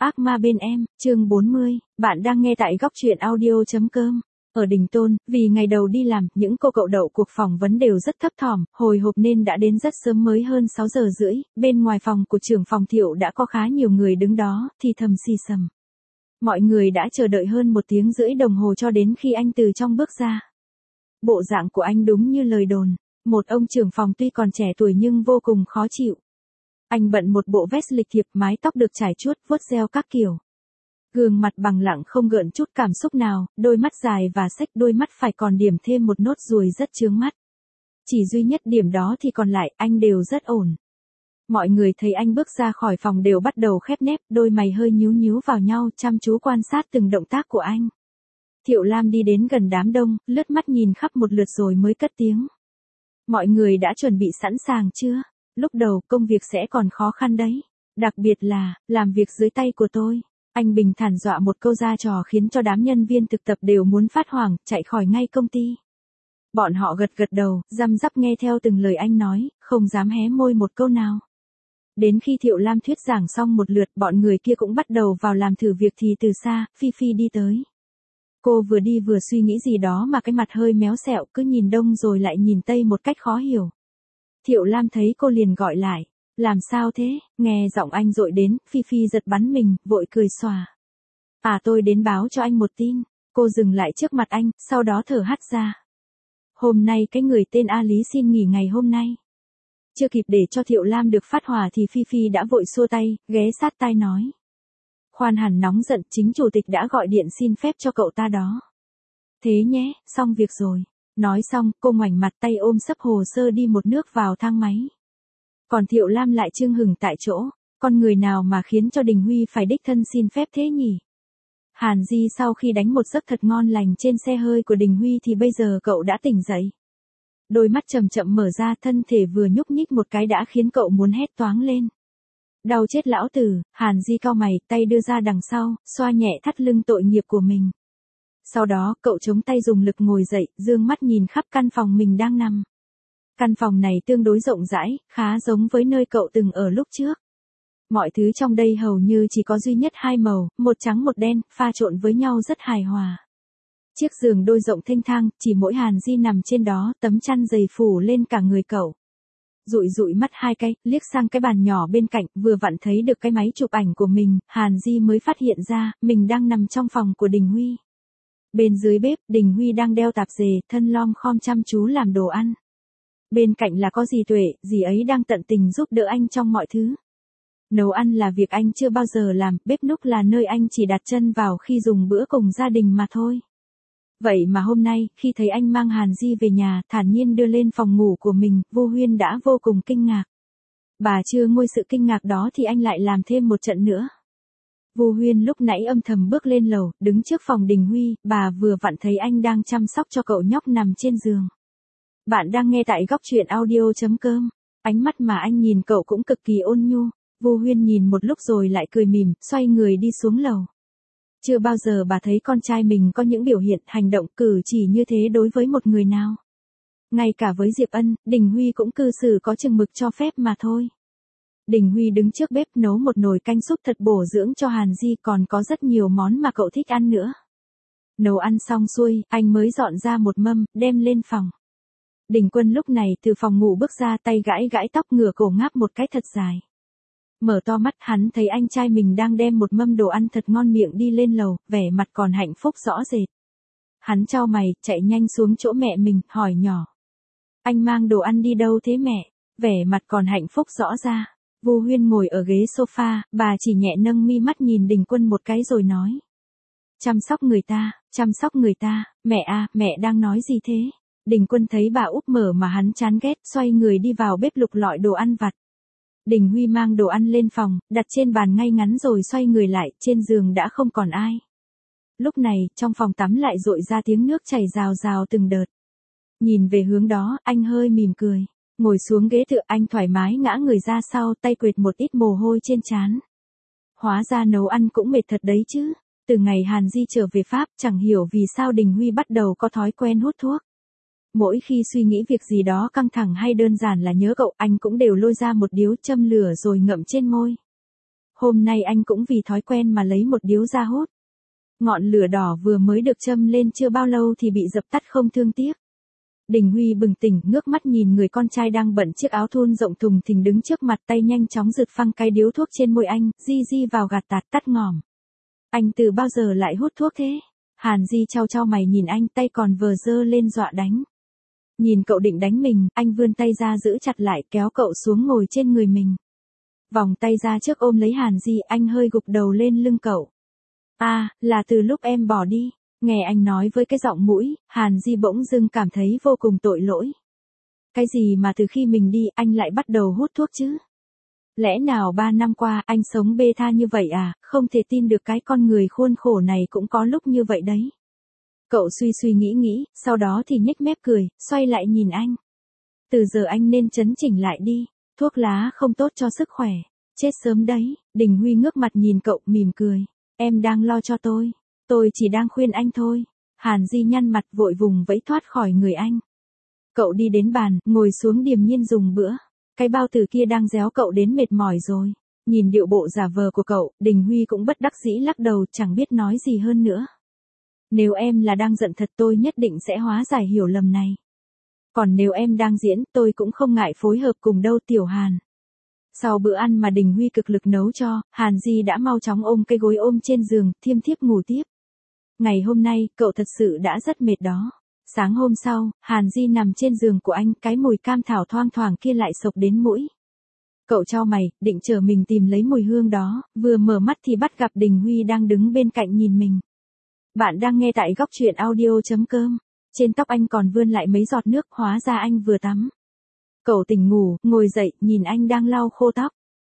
Ác ma bên em, chương 40, bạn đang nghe tại góc truyện audio.com. Ở Đình Tôn, vì ngày đầu đi làm, những cô cậu đậu cuộc phỏng vấn đều rất thấp thỏm, hồi hộp nên đã đến rất sớm, mới hơn 6 giờ rưỡi, bên ngoài phòng của trưởng phòng Thiệu đã có khá nhiều người đứng đó, thì thầm xì xầm. Mọi người đã chờ đợi hơn 1 tiếng rưỡi đồng hồ cho đến khi anh từ trong bước ra. Bộ dạng của anh đúng như lời đồn, một ông trưởng phòng tuy còn trẻ tuổi nhưng vô cùng khó chịu. Anh bận một bộ vest lịch thiệp, mái tóc được trải chuốt, vuốt gel các kiểu. Gương mặt bằng lặng không gợn chút cảm xúc nào, đôi mắt dài và xếch, đôi mắt phải còn điểm thêm một nốt ruồi rất chướng mắt. Chỉ duy nhất điểm đó thì còn lại, anh đều rất ổn. Mọi người thấy anh bước ra khỏi phòng đều bắt đầu khép nép, đôi mày hơi nhíu nhíu vào nhau, chăm chú quan sát từng động tác của anh. Thiệu Lam đi đến gần đám đông, lướt mắt nhìn khắp một lượt rồi mới cất tiếng. Mọi người đã chuẩn bị sẵn sàng chưa? Lúc đầu công việc sẽ còn khó khăn đấy. Đặc biệt là, làm việc dưới tay của tôi. Anh bình thản dọa một câu ra trò khiến cho đám nhân viên thực tập đều muốn phát hoảng, chạy khỏi ngay công ty. Bọn họ gật gật đầu, răm rắp nghe theo từng lời anh nói, không dám hé môi một câu nào. Đến khi Thiệu Lam thuyết giảng xong một lượt, bọn người kia cũng bắt đầu vào làm thử việc thì từ xa, Phi Phi đi tới. Cô vừa đi vừa suy nghĩ gì đó mà cái mặt hơi méo xẹo, cứ nhìn đông rồi lại nhìn tây một cách khó hiểu. Thiệu Lam thấy cô liền gọi lại. Làm sao thế? Nghe giọng anh dội đến, Phi Phi giật bắn mình, vội cười xòa. À, tôi đến báo cho anh một tin. Cô dừng lại trước mặt anh, sau đó thở hắt ra. Hôm nay cái người tên A Lý xin nghỉ ngày hôm nay. Chưa kịp để cho Thiệu Lam được phát hỏa thì Phi Phi đã vội xua tay, ghé sát tai nói. Khoan hẳn nóng giận, chính chủ tịch đã gọi điện xin phép cho cậu ta đó. Thế nhé, xong việc rồi. Nói xong, cô ngoảnh mặt, tay ôm sấp hồ sơ đi một nước vào thang máy. Còn Thiệu Lam lại chưng hửng tại chỗ, con người nào mà khiến cho Đình Huy phải đích thân xin phép thế nhỉ? Hàn Di sau khi đánh một giấc thật ngon lành trên xe hơi của Đình Huy thì bây giờ cậu đã tỉnh dậy. Đôi mắt chậm chậm mở ra, thân thể vừa nhúc nhích một cái đã khiến cậu muốn hét toáng lên. Đau chết lão tử, Hàn Di cau mày, tay đưa ra đằng sau, xoa nhẹ thắt lưng tội nghiệp của mình. Sau đó, cậu chống tay dùng lực ngồi dậy, dương mắt nhìn khắp căn phòng mình đang nằm. Căn phòng này tương đối rộng rãi, khá giống với nơi cậu từng ở lúc trước. Mọi thứ trong đây hầu như chỉ có duy nhất 2 màu, một trắng một đen, pha trộn với nhau rất hài hòa. Chiếc giường đôi rộng thênh thang, chỉ mỗi Hàn Di nằm trên đó, tấm chăn dày phủ lên cả người cậu. Dụi dụi mắt 2 cái, liếc sang cái bàn nhỏ bên cạnh, vừa vặn thấy được cái máy chụp ảnh của mình, Hàn Di mới phát hiện ra, mình đang nằm trong phòng của Đình Huy. Bên dưới bếp, Đình Huy đang đeo tạp dề, thân lom khom chăm chú làm đồ ăn. Bên cạnh là có dì Tuệ, dì ấy đang tận tình giúp đỡ anh trong mọi thứ. Nấu ăn là việc anh chưa bao giờ làm, bếp núc là nơi anh chỉ đặt chân vào khi dùng bữa cùng gia đình mà thôi. Vậy mà hôm nay, khi thấy anh mang Hàn Di về nhà, thản nhiên đưa lên phòng ngủ của mình, Vu Huyên đã vô cùng kinh ngạc. Bà chưa nguôi sự kinh ngạc đó thì anh lại làm thêm một trận nữa. Vu Huyên lúc nãy âm thầm bước lên lầu, đứng trước phòng Đình Huy, bà vừa vặn thấy anh đang chăm sóc cho cậu nhóc nằm trên giường. Bạn đang nghe tại góc truyện audio.com. Ánh mắt mà anh nhìn cậu cũng cực kỳ ôn nhu. Vu Huyên nhìn một lúc rồi lại cười mỉm, xoay người đi xuống lầu. Chưa bao giờ bà thấy con trai mình có những biểu hiện, hành động, cử chỉ như thế đối với một người nào. Ngay cả với Diệp Ân, Đình Huy cũng cư xử có chừng mực cho phép mà thôi. Đình Huy đứng trước bếp nấu một nồi canh súp thật bổ dưỡng cho Hàn Di, còn có rất nhiều món mà cậu thích ăn nữa. Nấu ăn xong xuôi, anh mới dọn ra một mâm, đem lên phòng. Đình Quân lúc này từ phòng ngủ bước ra, tay gãi gãi tóc, ngửa cổ ngáp một cái thật dài. Mở to mắt, hắn thấy anh trai mình đang đem một mâm đồ ăn thật ngon miệng đi lên lầu, vẻ mặt còn hạnh phúc rõ rệt. Hắn chau mày, chạy nhanh xuống chỗ mẹ mình, hỏi nhỏ. Anh mang đồ ăn đi đâu thế mẹ? Vẻ mặt còn hạnh phúc rõ ra. Vu Huyên ngồi ở ghế sofa, bà chỉ nhẹ nâng mi mắt nhìn Đình Quân một cái rồi nói. Chăm sóc người ta, mẹ à, mẹ đang nói gì thế? Đình Quân thấy bà úp mở mà hắn chán ghét, xoay người đi vào bếp lục lọi đồ ăn vặt. Đình Huy mang đồ ăn lên phòng, đặt trên bàn ngay ngắn rồi xoay người lại, trên giường đã không còn ai. Lúc này, trong phòng tắm lại dội ra tiếng nước chảy rào rào từng đợt. Nhìn về hướng đó, anh hơi mỉm cười. Ngồi xuống ghế tựa, anh thoải mái ngã người ra sau, tay quệt một ít mồ hôi trên trán. Hóa ra nấu ăn cũng mệt thật đấy chứ. Từ ngày Hàn Di trở về Pháp, chẳng hiểu vì sao Đình Huy bắt đầu có thói quen hút thuốc. Mỗi khi suy nghĩ việc gì đó căng thẳng hay đơn giản là nhớ cậu, anh cũng đều lôi ra một điếu châm lửa rồi ngậm trên môi. Hôm nay anh cũng vì thói quen mà lấy một điếu ra hút. Ngọn lửa đỏ vừa mới được châm lên chưa bao lâu thì bị dập tắt không thương tiếc. Đình Huy bừng tỉnh, ngước mắt nhìn người con trai đang bận chiếc áo thun rộng thùng thình đứng trước mặt, tay nhanh chóng rượt phăng cái điếu thuốc trên môi anh, di vào gạt tạt tắt ngòm. Anh từ bao giờ lại hút thuốc thế? Hàn Di chau mày nhìn anh, tay còn vờ giơ lên dọa đánh. Nhìn cậu định đánh mình, anh vươn tay ra giữ chặt lại, kéo cậu xuống ngồi trên người mình. Vòng tay ra trước ôm lấy Hàn Di, anh hơi gục đầu lên lưng cậu. Là từ lúc em bỏ đi. Nghe anh nói với cái giọng mũi, Hàn Di bỗng dưng cảm thấy vô cùng tội lỗi. Cái gì mà từ khi mình đi anh lại bắt đầu hút thuốc chứ? Lẽ nào 3 năm qua anh sống bê tha như vậy à, không thể tin được cái con người khốn khổ này cũng có lúc như vậy đấy. Cậu suy nghĩ, sau đó thì nhếch mép cười, xoay lại nhìn anh. Từ giờ anh nên chấn chỉnh lại đi, thuốc lá không tốt cho sức khỏe, chết sớm đấy. Đình Huy ngước mặt nhìn cậu mỉm cười. Em đang lo cho tôi chỉ đang khuyên anh thôi. Hàn Di nhăn mặt vội vùng vẫy thoát khỏi người anh. Cậu đi đến bàn, ngồi xuống điềm nhiên dùng bữa. Cái bao tử kia đang réo cậu đến mệt mỏi rồi. Nhìn điệu bộ giả vờ của cậu, Đình Huy cũng bất đắc dĩ lắc đầu, chẳng biết nói gì hơn nữa. Nếu em là đang giận thật tôi nhất định sẽ hóa giải hiểu lầm này. Còn nếu em đang diễn, tôi cũng không ngại phối hợp cùng đâu Tiểu Hàn. Sau bữa ăn mà Đình Huy cực lực nấu cho, Hàn Di đã mau chóng ôm cái gối ôm trên giường, thiêm thiếp ngủ tiếp. Ngày hôm nay, cậu thật sự đã rất mệt đó. Sáng hôm sau, Hàn Di nằm trên giường của anh, cái mùi cam thảo thoang thoảng kia lại xộc đến mũi. Cậu chau mày, định chờ mình tìm lấy mùi hương đó, vừa mở mắt thì bắt gặp Đình Huy đang đứng bên cạnh nhìn mình. Bạn đang nghe tại góc truyện audio.com. Trên tóc anh còn vươn lại mấy giọt nước, hóa ra anh vừa tắm. Cậu tỉnh ngủ, ngồi dậy, nhìn anh đang lau khô tóc.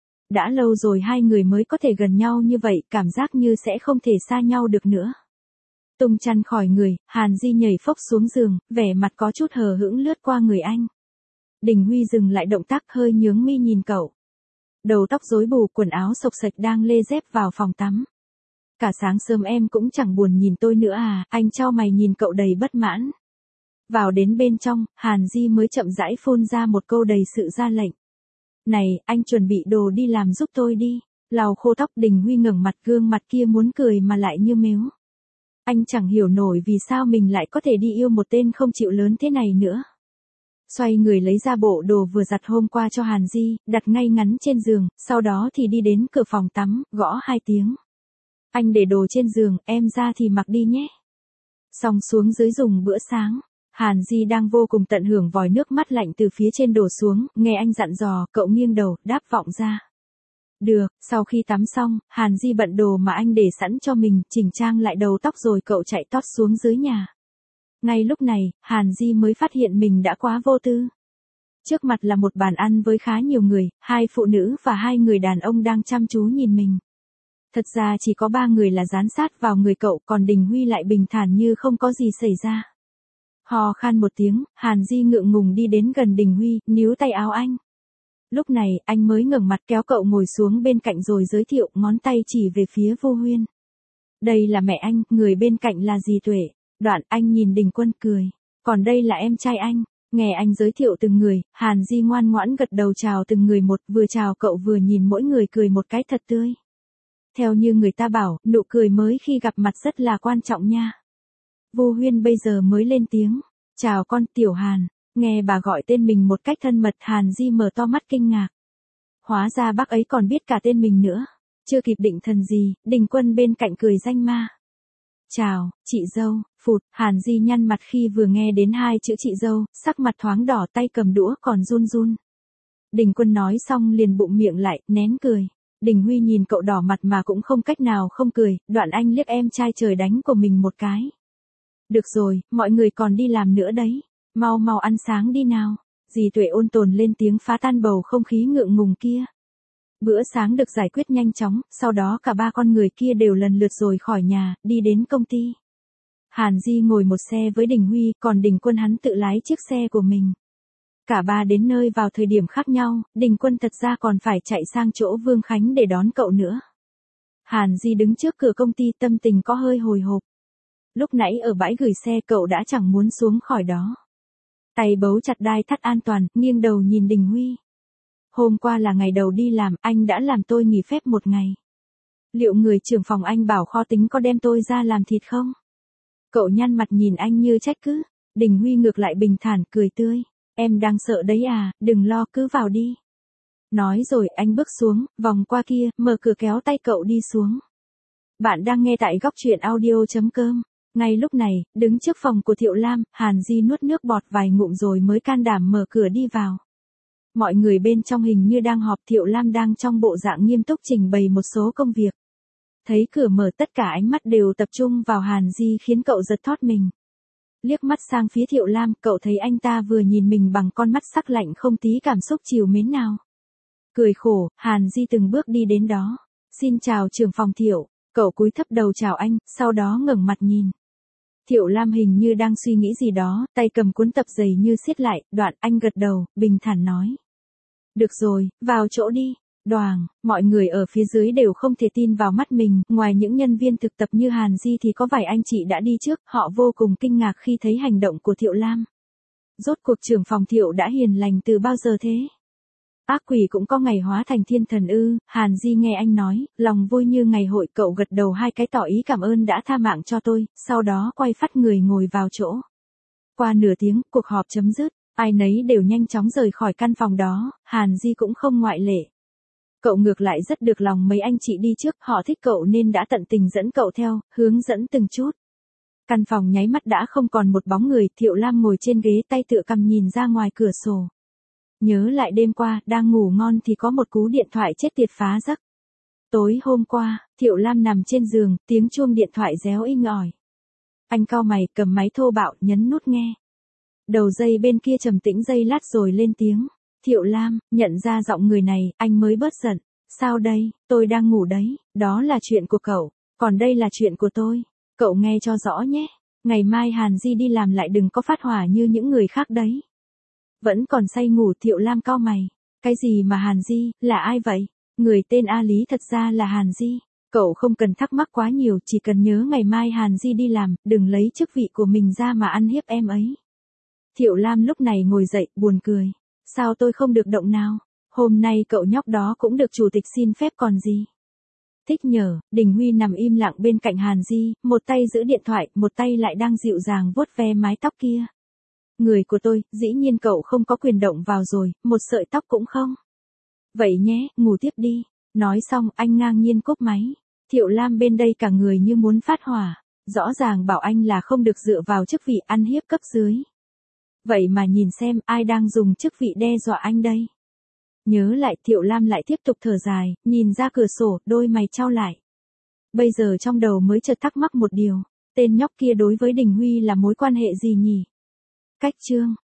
Đã lâu rồi hai người mới có thể gần nhau như vậy, cảm giác như sẽ không thể xa nhau được nữa. Tung chăn khỏi người, Hàn Di nhảy phốc xuống giường, vẻ mặt có chút hờ hững lướt qua người anh. Đình Huy dừng lại động tác, hơi nhướng mi nhìn cậu. Đầu tóc rối bù, quần áo xộc xệch đang lê dép vào phòng tắm. Cả sáng sớm em cũng chẳng buồn nhìn tôi nữa à, anh chau mày nhìn cậu đầy bất mãn. Vào đến bên trong, Hàn Di mới chậm rãi phun ra một câu đầy sự ra lệnh. Này, anh chuẩn bị đồ đi làm giúp tôi đi. Lau khô tóc. Đình Huy ngẩng mặt, gương mặt kia muốn cười mà lại như mếu. Anh chẳng hiểu nổi vì sao mình lại có thể đi yêu một tên không chịu lớn thế này nữa. Xoay người lấy ra bộ đồ vừa giặt hôm qua cho Hàn Di, đặt ngay ngắn trên giường, sau đó thì đi đến cửa phòng tắm, gõ 2 tiếng. Anh để đồ trên giường, em ra thì mặc đi nhé. Xong xuống dưới dùng bữa sáng. Hàn Di đang vô cùng tận hưởng vòi nước mát lạnh từ phía trên đổ xuống, nghe anh dặn dò, cậu nghiêng đầu, đáp vọng ra. Được, sau khi tắm xong, Hàn Di bận đồ mà anh để sẵn cho mình, chỉnh trang lại đầu tóc rồi cậu chạy tót xuống dưới nhà. Ngay lúc này, Hàn Di mới phát hiện mình đã quá vô tư. Trước mặt là một bàn ăn với khá nhiều người, 2 phụ nữ và 2 người đàn ông đang chăm chú nhìn mình. Thật ra chỉ có 3 người là dán sát vào người cậu, còn Đình Huy lại bình thản như không có gì xảy ra. Hò khan một tiếng, Hàn Di ngượng ngùng đi đến gần Đình Huy, níu tay áo anh. Lúc này, anh mới ngẩng mặt kéo cậu ngồi xuống bên cạnh rồi giới thiệu, ngón tay chỉ về phía Vô Huyên. Đây là mẹ anh, người bên cạnh là dì Tuệ. Đoạn anh nhìn Đình Quân cười. Còn đây là em trai anh. Nghe anh giới thiệu từng người, Hàn Di ngoan ngoãn gật đầu chào từng người một, vừa chào cậu vừa nhìn mỗi người cười một cái thật tươi. Theo như người ta bảo, nụ cười mới khi gặp mặt rất là quan trọng nha. Vô Huyên bây giờ mới lên tiếng. Chào con Tiểu Hàn. Nghe bà gọi tên mình một cách thân mật, Hàn Di mở to mắt kinh ngạc. Hóa ra bác ấy còn biết cả tên mình nữa. Chưa kịp định thần gì, Đình Quân bên cạnh cười danh ma. Chào, chị dâu. Phụt, Hàn Di nhăn mặt khi vừa nghe đến 2 chữ chị dâu, sắc mặt thoáng đỏ, tay cầm đũa còn run run. Đình Quân nói xong liền bụng miệng lại, nén cười. Đình Huy nhìn cậu đỏ mặt mà cũng không cách nào không cười, đoạn anh liếc em trai trời đánh của mình một cái. Được rồi, mọi người còn đi làm nữa đấy. Mau ăn sáng đi nào. Dì Tuệ ôn tồn lên tiếng phá tan bầu không khí ngượng ngùng kia. Bữa sáng được giải quyết nhanh chóng, sau đó cả 3 con người kia đều lần lượt rời khỏi nhà, đi đến công ty. Hàn Di ngồi một xe với Đình Huy, còn Đình Quân hắn tự lái chiếc xe của mình. Cả 3 đến nơi vào thời điểm khác nhau, Đình Quân thật ra còn phải chạy sang chỗ Vương Khánh để đón cậu nữa. Hàn Di đứng trước cửa công ty, tâm tình có hơi hồi hộp. Lúc nãy ở bãi gửi xe cậu đã chẳng muốn xuống khỏi đó. Tay bấu chặt đai thắt an toàn, nghiêng đầu nhìn Đình Huy. hôm qua là ngày đầu đi làm, anh đã làm tôi nghỉ phép một ngày. Liệu người trưởng phòng anh bảo kho tính có đem tôi ra làm thịt không? Cậu nhăn mặt nhìn anh như trách cứ. Đình Huy ngược lại bình thản, cười tươi. Em đang sợ đấy à, đừng lo, cứ vào đi. Nói rồi anh bước xuống, vòng qua kia, mở cửa kéo tay cậu đi xuống. Bạn đang nghe tại góc truyện audio.com. Ngay lúc này, đứng trước phòng của Thiệu Lam, Hàn Di nuốt nước bọt vài ngụm rồi mới can đảm mở cửa đi vào. Mọi người bên trong hình như đang họp, Thiệu Lam đang trong bộ dạng nghiêm túc trình bày một số công việc. Thấy cửa mở tất cả ánh mắt đều tập trung vào Hàn Di khiến cậu giật thót mình. Liếc mắt sang phía Thiệu Lam, cậu thấy anh ta vừa nhìn mình bằng con mắt sắc lạnh không tí cảm xúc trìu mến nào. Cười khổ, Hàn Di từng bước đi đến đó. Xin chào trưởng phòng Thiệu, cậu cúi thấp đầu chào anh, sau đó ngẩng mặt nhìn. Thiệu Lam hình như đang suy nghĩ gì đó, tay cầm cuốn tập giấy như siết lại, đoạn anh gật đầu, bình thản nói. Được rồi, vào chỗ đi. Đoàng, mọi người ở phía dưới đều không thể tin vào mắt mình, ngoài những nhân viên thực tập như Hàn Di thì có vài anh chị đã đi trước, họ vô cùng kinh ngạc khi thấy hành động của Thiệu Lam. Rốt cuộc trưởng phòng Thiệu đã hiền lành từ bao giờ thế? Ác quỷ cũng có ngày hóa thành thiên thần ư? Hàn Di nghe anh nói, lòng vui như ngày hội, cậu gật đầu hai cái tỏ ý cảm ơn đã tha mạng cho tôi, sau đó quay phắt người ngồi vào chỗ. Qua nửa tiếng, cuộc họp chấm dứt, ai nấy đều nhanh chóng rời khỏi căn phòng đó, Hàn Di cũng không ngoại lệ. Cậu ngược lại rất được lòng mấy anh chị đi trước, họ thích cậu nên đã tận tình dẫn cậu theo, hướng dẫn từng chút. Căn phòng nháy mắt đã không còn một bóng người, Thiệu Lam ngồi trên ghế tay tựa cằm nhìn ra ngoài cửa sổ. Nhớ lại đêm qua, đang ngủ ngon thì có một cú điện thoại chết tiệt phá giấc. Tối hôm qua, Thiệu Lam nằm trên giường, tiếng chuông điện thoại réo inh ỏi. Anh cau mày, cầm máy thô bạo, nhấn nút nghe. Đầu dây bên kia trầm tĩnh giây lát rồi lên tiếng. Thiệu Lam, nhận ra giọng người này, anh mới bớt giận. Sao đây, tôi đang ngủ đấy, đó là chuyện của cậu, còn đây là chuyện của tôi. Cậu nghe cho rõ nhé, ngày mai Hàn Di đi làm lại đừng có phát hỏa như những người khác đấy. Vẫn còn say ngủ, Thiệu Lam cau mày. Cái gì mà Hàn Di, là ai vậy? Người tên A Lý thật ra là Hàn Di. Cậu không cần thắc mắc quá nhiều, chỉ cần nhớ ngày mai Hàn Di đi làm, đừng lấy chức vị của mình ra mà ăn hiếp em ấy. Thiệu Lam lúc này ngồi dậy, buồn cười. Sao tôi không được động nào? Hôm nay cậu nhóc đó cũng được chủ tịch xin phép còn gì. Thích nhờ, Đình Huy nằm im lặng bên cạnh Hàn Di, một tay giữ điện thoại, một tay lại đang dịu dàng vuốt ve mái tóc kia. Người của tôi, dĩ nhiên cậu không có quyền động vào rồi, một sợi tóc cũng không. Vậy nhé, ngủ tiếp đi. Nói xong, anh ngang nhiên cúp máy. Thiệu Lam bên đây cả người như muốn phát hỏa. Rõ ràng bảo anh là không được dựa vào chức vị ăn hiếp cấp dưới. Vậy mà nhìn xem ai đang dùng chức vị đe dọa anh đây. Nhớ lại, Thiệu Lam lại tiếp tục thở dài, nhìn ra cửa sổ, đôi mày chau lại. Bây giờ trong đầu mới chợt thắc mắc một điều, tên nhóc kia đối với Đình Huy là mối quan hệ gì nhỉ? Cách chương